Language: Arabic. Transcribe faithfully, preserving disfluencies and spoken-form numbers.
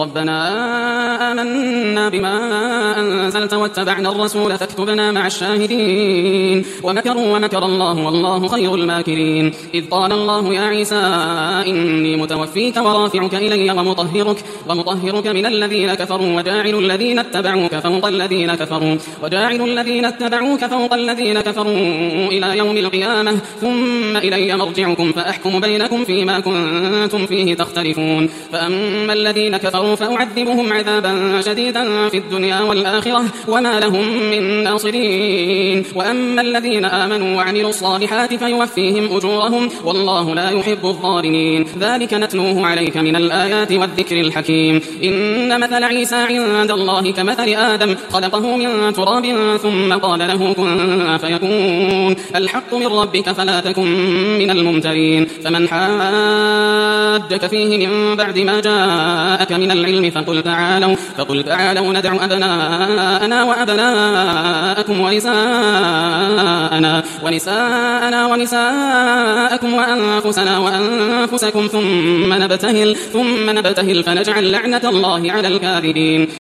ربنا آمنا بما أنزلت واتبعنا الرسول فاكتبنا مع الشاهدين ومكروا ومكر الله والله خير الماكرين إذ قال الله يا عيسى إني متوفيك ورافعك إلي ومطهرك, ومطهرك من الذين كفروا وجاعل الذين اتبعوك فوق الذين كفروا وجاعل الذين اتبعوك فوق الذين كفروا إلى يوم القيامة ثم إلي مرجعكم فأحكم بينكم فيما كنتم فيه تختلفون فأما الذين كفروا فأعذبهم عذابا شديدا في الدنيا والآخرة وما لهم من ناصرين وأما الذين آمنوا وعملوا الصالحات فيوفيهم أجورهم والله لا يحب الظالمين ذلك نتلوه عليك من الآيات والذكر الحكيم إن مثل عيسى عند الله كمثل آدم خلقه من تراب ثم قال له كن فيكون الحق من ربك فلا تكن من الممترين فمن حاجك فيه من بعد ما جاءك من العلم فقل تعالوا, فقل تعالوا ندع أبناءنا وأبناءكم ونساءنا, ونساءنا ونساءكم وأنفسنا وأنفسكم ثم نبتهل, ثم نبتهل فنجعل لعنة الله على الكاذبين